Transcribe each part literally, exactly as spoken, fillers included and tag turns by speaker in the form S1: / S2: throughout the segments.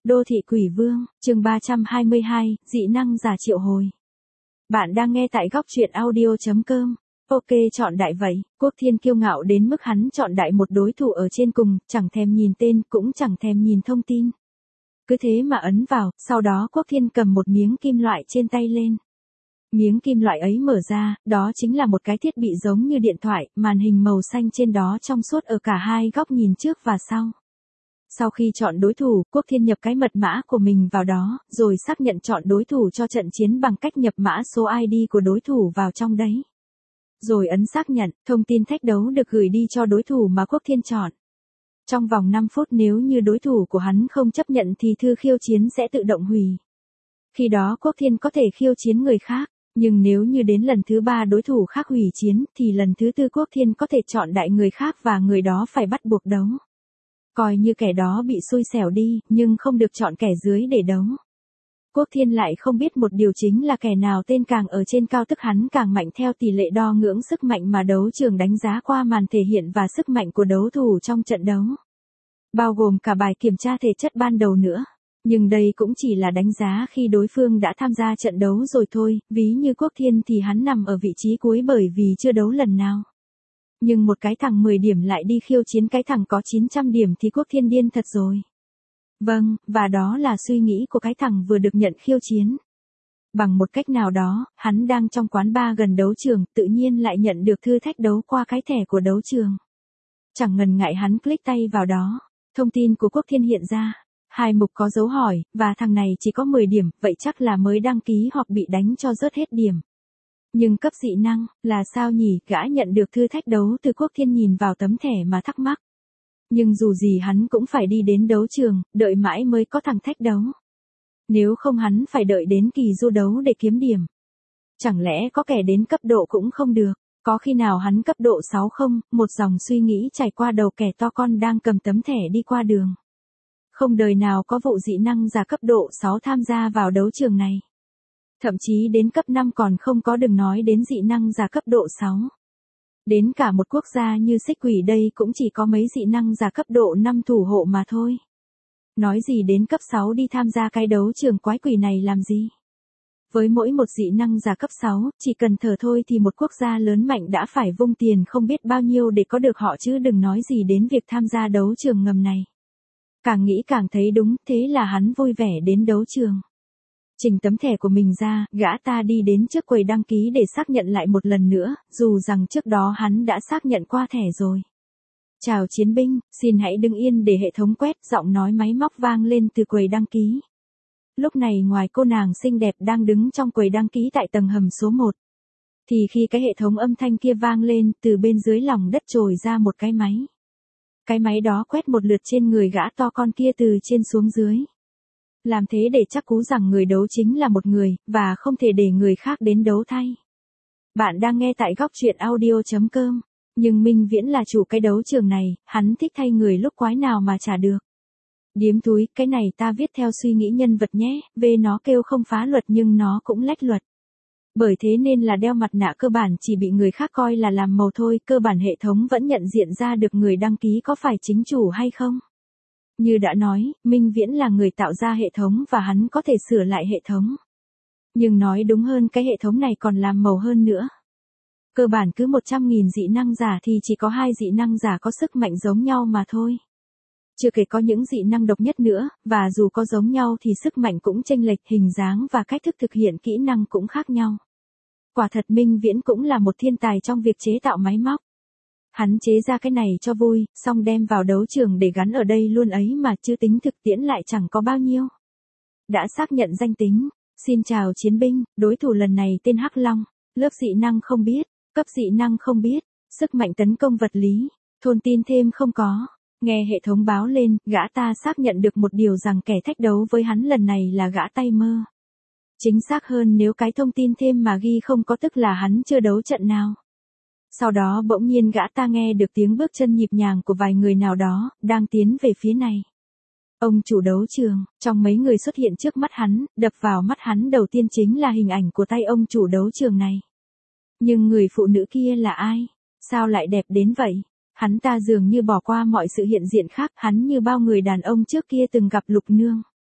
S1: Đô thị quỷ vương, chương ba trăm hai mươi hai, dị năng giả triệu hồi. Bạn đang nghe tại góc truyện audio chấm com. Ok, chọn đại vậy. Quốc Thiên kiêu ngạo đến mức hắn chọn đại một đối thủ ở trên cùng, chẳng thèm nhìn tên, cũng chẳng thèm nhìn thông tin. Cứ thế mà ấn vào, sau đó Quốc Thiên cầm một miếng kim loại trên tay lên. Miếng kim loại ấy mở ra, đó chính là một cái thiết bị giống như điện thoại, màn hình màu xanh trên đó trong suốt ở cả hai góc nhìn trước và sau. Sau khi chọn đối thủ, Quốc Thiên nhập cái mật mã của mình vào đó, rồi xác nhận chọn đối thủ cho trận chiến bằng cách nhập mã số i đê của đối thủ vào trong đấy. Rồi ấn xác nhận, thông tin thách đấu được gửi đi cho đối thủ mà Quốc Thiên chọn. Trong vòng năm phút nếu như đối thủ của hắn không chấp nhận thì thư khiêu chiến sẽ tự động hủy. Khi đó Quốc Thiên có thể khiêu chiến người khác, nhưng nếu như đến lần thứ ba đối thủ khác hủy chiến thì lần thứ tư Quốc Thiên có thể chọn đại người khác và người đó phải bắt buộc đấu. Coi như kẻ đó bị xui xẻo đi, nhưng không được chọn kẻ dưới để đấu. Quốc Thiên lại không biết một điều chính là kẻ nào tên càng ở trên cao tức hắn càng mạnh theo tỷ lệ đo ngưỡng sức mạnh mà đấu trường đánh giá qua màn thể hiện và sức mạnh của đấu thủ trong trận đấu. Bao gồm cả bài kiểm tra thể chất ban đầu nữa. Nhưng đây cũng chỉ là đánh giá khi đối phương đã tham gia trận đấu rồi thôi, ví như Quốc Thiên thì hắn nằm ở vị trí cuối bởi vì chưa đấu lần nào. Nhưng một cái thằng mười điểm lại đi khiêu chiến cái thằng có chín trăm điểm thì Quốc Thiên điên thật rồi. Vâng, và đó là suy nghĩ của cái thằng vừa được nhận khiêu chiến. Bằng một cách nào đó, hắn đang trong quán bar gần đấu trường, tự nhiên lại nhận được thư thách đấu qua cái thẻ của đấu trường. Chẳng ngần ngại hắn click tay vào đó, thông tin của Quốc Thiên hiện ra. Hai mục có dấu hỏi, và thằng này chỉ có mười điểm, vậy chắc là mới đăng ký hoặc bị đánh cho rớt hết điểm. Nhưng cấp dị năng, là sao nhỉ, gã nhận được thư thách đấu từ Quốc Thiên nhìn vào tấm thẻ mà thắc mắc. Nhưng dù gì hắn cũng phải đi đến đấu trường, đợi mãi mới có thằng thách đấu. Nếu không hắn phải đợi đến kỳ du đấu để kiếm điểm. Chẳng lẽ có kẻ đến cấp độ cũng không được, có khi nào hắn cấp độ sáu không, một dòng suy nghĩ trải qua đầu kẻ to con đang cầm tấm thẻ đi qua đường. Không đời nào có vụ dị năng giả cấp độ sáu tham gia vào đấu trường này. Thậm chí đến cấp năm còn không có, đừng nói đến dị năng giả cấp độ sáu. Đến cả một quốc gia như Xích Quỷ đây cũng chỉ có mấy dị năng giả cấp độ năm thủ hộ mà thôi. Nói gì đến cấp sáu đi tham gia cái đấu trường quái quỷ này làm gì? Với mỗi một dị năng giả cấp sáu, chỉ cần thở thôi thì một quốc gia lớn mạnh đã phải vung tiền không biết bao nhiêu để có được họ chứ đừng nói gì đến việc tham gia đấu trường ngầm này. Càng nghĩ càng thấy đúng, thế là hắn vui vẻ đến đấu trường. Trình tấm thẻ của mình ra, gã ta đi đến trước quầy đăng ký để xác nhận lại một lần nữa, dù rằng trước đó hắn đã xác nhận qua thẻ rồi. Chào chiến binh, xin hãy đứng yên để hệ thống quét, giọng nói máy móc vang lên từ quầy đăng ký. Lúc này ngoài cô nàng xinh đẹp đang đứng trong quầy đăng ký tại tầng hầm số một. Thì khi cái hệ thống âm thanh kia vang lên, từ bên dưới lòng đất trồi ra một cái máy. Cái máy đó quét một lượt trên người gã to con kia từ trên xuống dưới. Làm thế để chắc cú rằng người đấu chính là một người, và không thể để người khác đến đấu thay. Bạn đang nghe tại góc truyện audio chấm com. Nhưng Minh Viễn là chủ cái đấu trường này, hắn thích thay người lúc quái nào mà chả được. Điếm túi, cái này ta viết theo suy nghĩ nhân vật nhé, về nó kêu không phá luật nhưng nó cũng lách luật. Bởi thế nên là đeo mặt nạ cơ bản chỉ bị người khác coi là làm màu thôi, cơ bản hệ thống vẫn nhận diện ra được người đăng ký có phải chính chủ hay không. Như đã nói, Minh Viễn là người tạo ra hệ thống và hắn có thể sửa lại hệ thống. Nhưng nói đúng hơn cái hệ thống này còn làm màu hơn nữa. Cơ bản cứ một trăm nghìn dị năng giả thì chỉ có hai dị năng giả có sức mạnh giống nhau mà thôi. Chưa kể có những dị năng độc nhất nữa, và dù có giống nhau thì sức mạnh cũng chênh lệch, hình dáng và cách thức thực hiện kỹ năng cũng khác nhau. Quả thật Minh Viễn cũng là một thiên tài trong việc chế tạo máy móc. Hắn chế ra cái này cho vui, xong đem vào đấu trường để gắn ở đây luôn ấy mà chứ tính thực tiễn lại chẳng có bao nhiêu. Đã xác nhận danh tính, xin chào chiến binh, đối thủ lần này tên Hắc Long, lớp dị năng không biết, cấp dị năng không biết, sức mạnh tấn công vật lý, thông tin thêm không có. Nghe hệ thống báo lên, gã ta xác nhận được một điều rằng kẻ thách đấu với hắn lần này là gã tay mơ. Chính xác hơn nếu cái thông tin thêm mà ghi không có tức là hắn chưa đấu trận nào. Sau đó bỗng nhiên gã ta nghe được tiếng bước chân nhịp nhàng của vài người nào đó, đang tiến về phía này. Ông chủ đấu trường, trong mấy người xuất hiện trước mắt hắn, đập vào mắt hắn đầu tiên chính là hình ảnh của tay ông chủ đấu trường này. Nhưng người phụ nữ kia là ai? Sao lại đẹp đến vậy? Hắn ta dường như bỏ qua mọi sự hiện diện khác, hắn như bao người đàn ông trước kia từng gặp Lục Nương.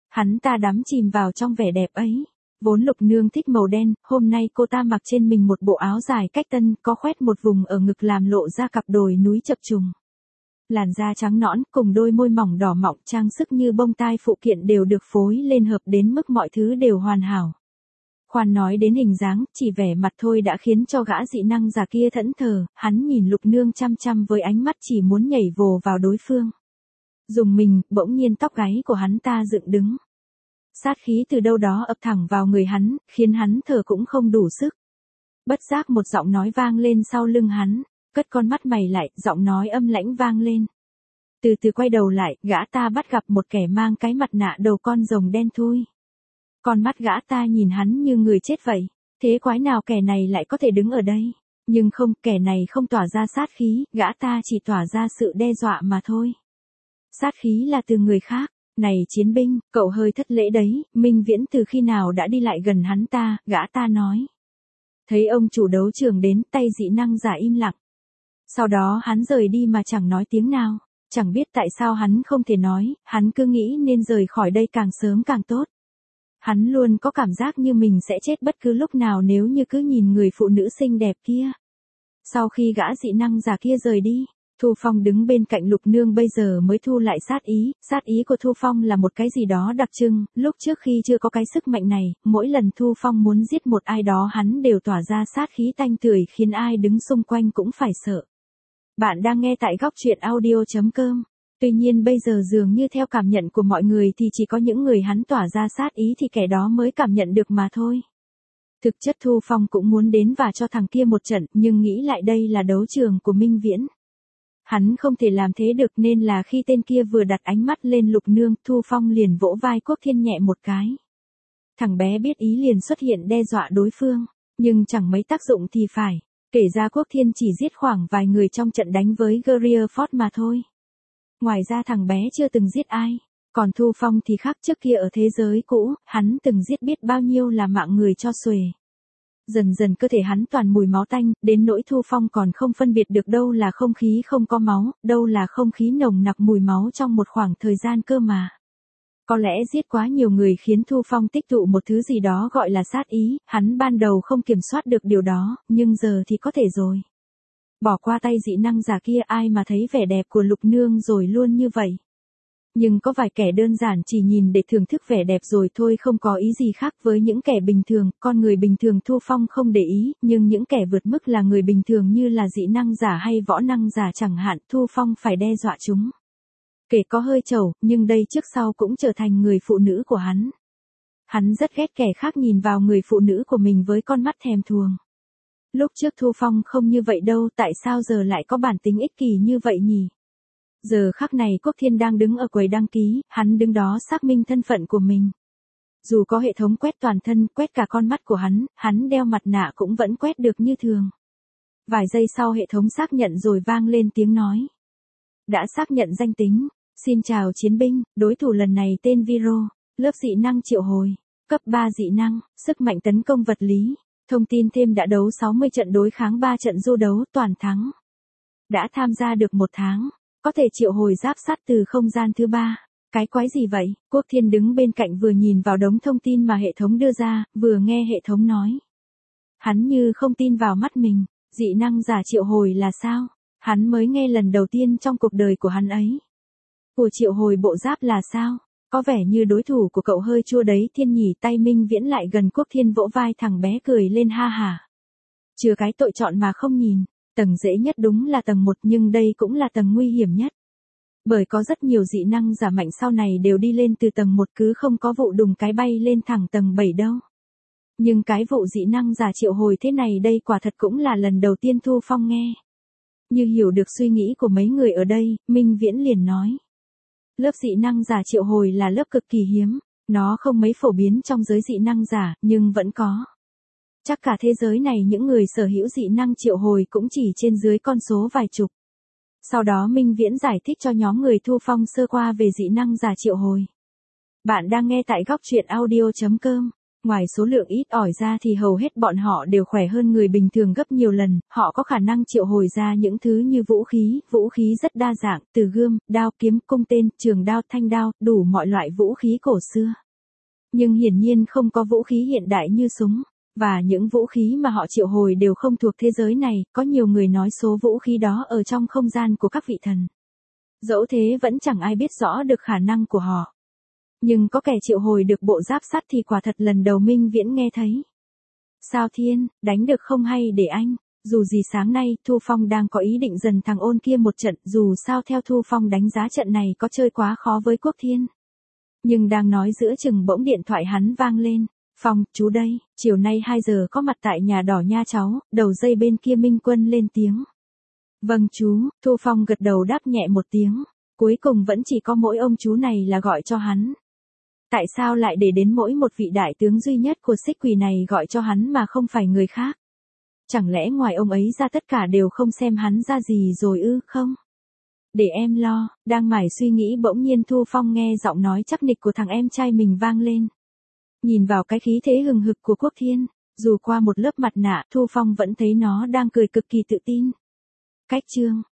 S1: Hắn ta đắm chìm vào trong vẻ đẹp ấy. Vốn Lục Nương thích màu đen, hôm nay cô ta mặc trên mình một bộ áo dài cách tân, có khoét một vùng ở ngực làm lộ ra cặp đồi núi chập trùng. Làn da trắng nõn cùng đôi môi mỏng đỏ mọng, trang sức như bông tai phụ kiện đều được phối lên hợp đến mức mọi thứ đều hoàn hảo. Khoan nói đến hình dáng, chỉ vẻ mặt thôi đã khiến cho gã dị năng già kia thẫn thờ, hắn nhìn Lục Nương chăm chăm với ánh mắt chỉ muốn nhảy vồ vào đối phương. Dùng mình, bỗng nhiên tóc gáy của hắn ta dựng đứng. Sát khí từ đâu đó ập thẳng vào người hắn, khiến hắn thở cũng không đủ sức. Bất giác một giọng nói vang lên sau lưng hắn, cất con mắt mày lại, giọng nói âm lãnh vang lên. Từ từ quay đầu lại, gã ta bắt gặp một kẻ mang cái mặt nạ đầu con rồng đen thui. Con mắt gã ta nhìn hắn như người chết vậy, thế quái nào kẻ này lại có thể đứng ở đây? Nhưng không, kẻ này không tỏa ra sát khí, gã ta chỉ tỏa ra sự đe dọa mà thôi. Sát khí là từ người khác. Này chiến binh, cậu hơi thất lễ đấy, Minh Viễn từ khi nào đã đi lại gần hắn ta, gã ta nói. Thấy ông chủ đấu trường đến, tay dị năng giả im lặng. Sau đó hắn rời đi mà chẳng nói tiếng nào, chẳng biết tại sao hắn không thể nói, hắn cứ nghĩ nên rời khỏi đây càng sớm càng tốt. Hắn luôn có cảm giác như mình sẽ chết bất cứ lúc nào nếu như cứ nhìn người phụ nữ xinh đẹp kia. Sau khi gã dị năng giả kia rời đi, Thu Phong đứng bên cạnh Lục Nương bây giờ mới thu lại sát ý, sát ý của Thu Phong là một cái gì đó đặc trưng, lúc trước khi chưa có cái sức mạnh này, mỗi lần Thu Phong muốn giết một ai đó hắn đều tỏa ra sát khí tanh tưởi khiến ai đứng xung quanh cũng phải sợ. Bạn đang nghe tại góc truyện audio chấm com. Tuy nhiên bây giờ dường như theo cảm nhận của mọi người thì chỉ có những người hắn tỏa ra sát ý thì kẻ đó mới cảm nhận được mà thôi. Thực chất Thu Phong cũng muốn đến và cho thằng kia một trận, nhưng nghĩ lại đây là đấu trường của Minh Viễn. Hắn không thể làm thế được nên là khi tên kia vừa đặt ánh mắt lên Lục Nương, Thu Phong liền vỗ vai Quốc Thiên nhẹ một cái. Thằng bé biết ý liền xuất hiện đe dọa đối phương, nhưng chẳng mấy tác dụng thì phải, kể ra Quốc Thiên chỉ giết khoảng vài người trong trận đánh với Griefort mà thôi. Ngoài ra thằng bé chưa từng giết ai, còn Thu Phong thì khác, trước kia ở thế giới cũ, hắn từng giết biết bao nhiêu là mạng người cho xuề. Dần dần cơ thể hắn toàn mùi máu tanh, đến nỗi Thu Phong còn không phân biệt được đâu là không khí không có máu, đâu là không khí nồng nặc mùi máu trong một khoảng thời gian cơ mà. Có lẽ giết quá nhiều người khiến Thu Phong tích tụ một thứ gì đó gọi là sát ý, hắn ban đầu không kiểm soát được điều đó, nhưng giờ thì có thể rồi. Bỏ qua tay dị năng giả kia, ai mà thấy vẻ đẹp của Lục Nương rồi luôn như vậy. Nhưng có vài kẻ đơn giản chỉ nhìn để thưởng thức vẻ đẹp rồi thôi, không có ý gì khác với những kẻ bình thường, con người bình thường Thu Phong không để ý, nhưng những kẻ vượt mức là người bình thường như là dị năng giả hay võ năng giả chẳng hạn, Thu Phong phải đe dọa chúng. Kể có hơi trầu, nhưng đây trước sau cũng trở thành người phụ nữ của hắn. Hắn rất ghét kẻ khác nhìn vào người phụ nữ của mình với con mắt thèm thuồng. Lúc trước Thu Phong không như vậy đâu, tại sao giờ lại có bản tính ích kỷ như vậy nhỉ? Giờ khắc này Quốc Thiên đang đứng ở quầy đăng ký, hắn đứng đó xác minh thân phận của mình. Dù có hệ thống quét toàn thân, quét cả con mắt của hắn, hắn đeo mặt nạ cũng vẫn quét được như thường. Vài giây sau hệ thống xác nhận rồi vang lên tiếng nói. Đã xác nhận danh tính. Xin chào chiến binh, đối thủ lần này tên Viro, lớp dị năng triệu hồi, cấp ba dị năng, sức mạnh tấn công vật lý. Thông tin thêm đã đấu sáu mươi trận đối kháng ba trận du đấu toàn thắng. Đã tham gia được một tháng. Có thể triệu hồi giáp sắt từ không gian thứ ba. Cái quái gì vậy? Quốc Thiên đứng bên cạnh vừa nhìn vào đống thông tin mà hệ thống đưa ra, vừa nghe hệ thống nói. Hắn như không tin vào mắt mình, dị năng giả triệu hồi là sao? Hắn mới nghe lần đầu tiên trong cuộc đời của hắn ấy. Của triệu hồi bộ giáp là sao? Có vẻ như đối thủ của cậu hơi chua đấy. Thiên nhỉ, tay Minh Viễn lại gần Quốc Thiên vỗ vai thằng bé cười lên ha hả. Chừa cái tội chọn mà không nhìn. Tầng dễ nhất đúng là tầng một, nhưng đây cũng là tầng nguy hiểm nhất. Bởi có rất nhiều dị năng giả mạnh sau này đều đi lên từ tầng một, cứ không có vụ đùng cái bay lên thẳng tầng bảy đâu. Nhưng cái vụ dị năng giả triệu hồi thế này đây quả thật cũng là lần đầu tiên Thu Phong nghe. Như hiểu được suy nghĩ của mấy người ở đây, Minh Viễn liền nói. Lớp dị năng giả triệu hồi là lớp cực kỳ hiếm, nó không mấy phổ biến trong giới dị năng giả, nhưng vẫn có. Chắc cả thế giới này những người sở hữu dị năng triệu hồi cũng chỉ trên dưới con số vài chục. Sau đó Minh Viễn giải thích cho nhóm người Thu Phong sơ qua về dị năng giả triệu hồi. Bạn đang nghe tại góc truyện audio chấm com. Ngoài số lượng ít ỏi ra thì hầu hết bọn họ đều khỏe hơn người bình thường gấp nhiều lần, họ có khả năng triệu hồi ra những thứ như vũ khí, vũ khí rất đa dạng, từ gươm, đao kiếm, cung tên, trường đao, thanh đao, đủ mọi loại vũ khí cổ xưa. Nhưng hiển nhiên không có vũ khí hiện đại như súng, và những vũ khí mà họ triệu hồi đều không thuộc thế giới này, có nhiều người nói số vũ khí đó ở trong không gian của các vị thần. Dẫu thế vẫn chẳng ai biết rõ được khả năng của họ. Nhưng có kẻ triệu hồi được bộ giáp sắt thì quả thật lần đầu Minh Viễn nghe thấy. Sao Thiên, đánh được không hay để anh? Dù gì sáng nay, Thu Phong đang có ý định dần thằng ôn kia một trận, dù sao theo Thu Phong đánh giá trận này có chơi quá khó với Quốc Thiên. Nhưng đang nói giữa chừng bỗng điện thoại hắn vang lên. Phong, chú đây, chiều nay hai giờ có mặt tại nhà đỏ nha cháu, đầu dây bên kia Minh Quân lên tiếng. Vâng chú, Thu Phong gật đầu đáp nhẹ một tiếng. Cuối cùng vẫn chỉ có mỗi ông chú này là gọi cho hắn. Tại sao lại để đến mỗi một vị đại tướng duy nhất của xích quỷ này gọi cho hắn mà không phải người khác? Chẳng lẽ ngoài ông ấy ra tất cả đều không xem hắn ra gì rồi ư không? Để em lo, đang mải suy nghĩ bỗng nhiên Thu Phong nghe giọng nói chắc nịch của thằng em trai mình vang lên. Nhìn vào cái khí thế hừng hực của Quốc Thiên, dù qua một lớp mặt nạ Thu Phong vẫn thấy nó đang cười cực kỳ tự tin. Cách chương